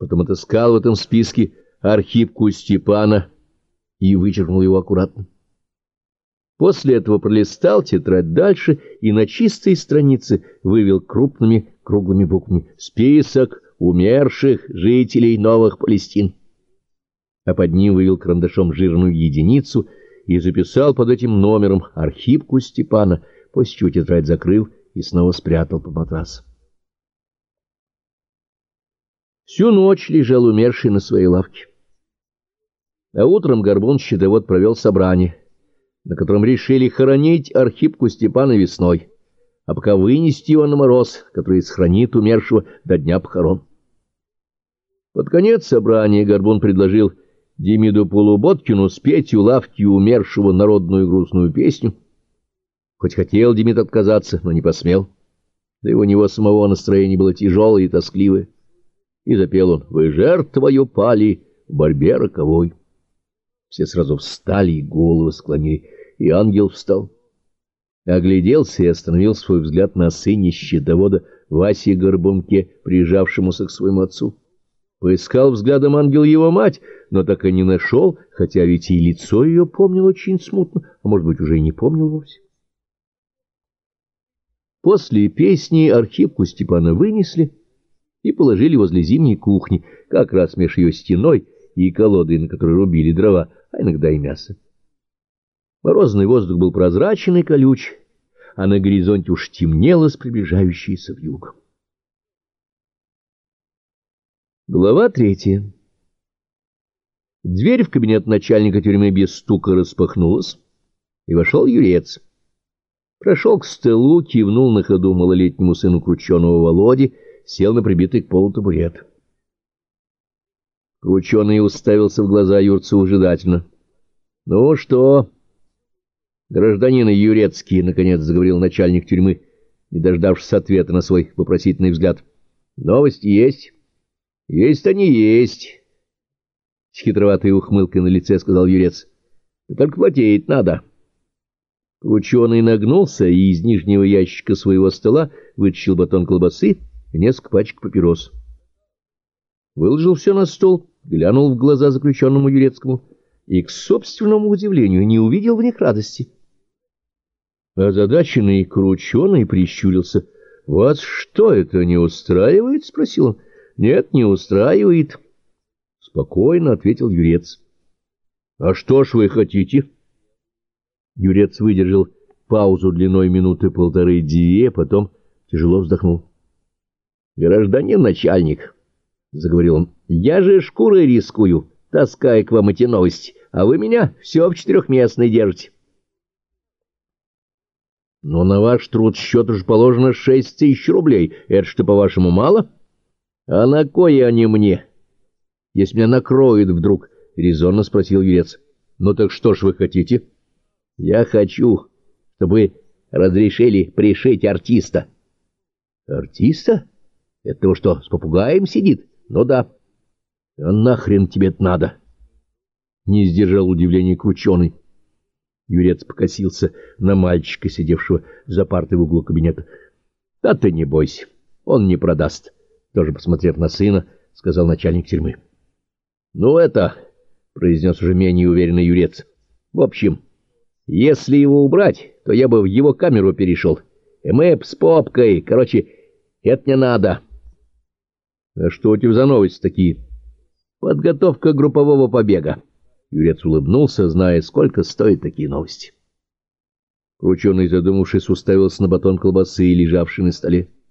Потом отыскал в этом списке Архипку Степана и вычеркнул его аккуратно. После этого пролистал тетрадь дальше и на чистой странице вывел крупными круглыми буквами «Список умерших жителей Новых Палестин», а под ним вывел карандашом жирную единицу и записал под этим номером Архипку Степана, после чего тетрадь закрыл и снова спрятал под матрас. Всю ночь лежал умерший на своей лавке. А утром горбун-счетовод провел собрание, на котором решили хоронить Архипку Степана весной, а пока вынести его на мороз, который сохранит умершего до дня похорон. Под конец собрания горбун предложил Демиду Полуботкину спеть у лавки умершего народную грустную песню. Хоть хотел Демид отказаться, но не посмел, да и у него самого настроение было тяжелое и тоскливое. И запел он: «Вы жертвою пали в борьбе роковой». Все сразу встали и головы склонили, и ангел встал. Огляделся и остановил свой взгляд на сыне счетовода Васе Горбунке, прижавшемуся к своему отцу. Поискал взглядом ангел его мать, но так и не нашел, хотя ведь и лицо ее помнил очень смутно, а может быть, уже и не помнил вовсе. После песни Архипку Степана вынесли и положили возле зимней кухни, как раз меж ее стеной и колодой, на которой рубили дрова, а иногда и мясо. Морозный воздух был прозрачен и колюч, а на горизонте уж темнело с приближающейся вьюгом. Глава 3. Дверь в кабинет начальника тюрьмы без стука распахнулась, и вошел юрец. Прошел к столу, кивнул на ходу малолетнему сыну крученого Володе, сел на прибитый к полу табурет. Крученый уставился в глаза юрцу выжидательно. — Ну что, гражданин Юрецкий, — наконец заговорил начальник тюрьмы, не дождавшись ответа на свой вопросительный взгляд. — Новости есть? — Есть они есть, — с хитроватой ухмылкой на лице сказал юрец. — Да только платить надо. Крученый нагнулся и из нижнего ящика своего стола вытащил батон колбасы и несколько пачек папирос. Выложил все на стол, глянул в глаза заключенному Юрецкому и, к собственному удивлению, не увидел в них радости. Озадаченный Крученый прищурился. — Вас что, это не устраивает? — спросил он. — Нет, не устраивает. — Спокойно ответил юрец. — А что ж вы хотите? Юрец выдержал паузу длиной минуты полторы-две, потом тяжело вздохнул. — Гражданин начальник, — заговорил он, — я же шкурой рискую, таская к вам эти новости, а вы меня все в четырехместной держите. — Но на ваш труд счет уж положено 6000 рублей. Это что, по-вашему, мало? — А на кое они мне? — Если меня накроет вдруг, — резонно спросил юрец. — Ну так что ж вы хотите? — Я хочу, чтобы вы разрешили пришить артиста. — Артиста? Это что, с попугаем сидит? Ну да. — А нахрен тебе это надо? Не сдержал удивления Крученый. Юрец покосился на мальчика, сидевшего за партой в углу кабинета. — Да ты не бойся, он не продаст. Тоже посмотрев на сына, сказал начальник тюрьмы. — Ну это, — произнес уже менее уверенный юрец. — В общем, если его убрать, то я бы в его камеру перешел. И мы б с попкой, короче, это не надо. — А что у тебя за новости такие? — Подготовка группового побега. Юрец улыбнулся, зная, сколько стоят такие новости. Крученый, задумавшись, уставился на батон колбасы, лежавший на столе.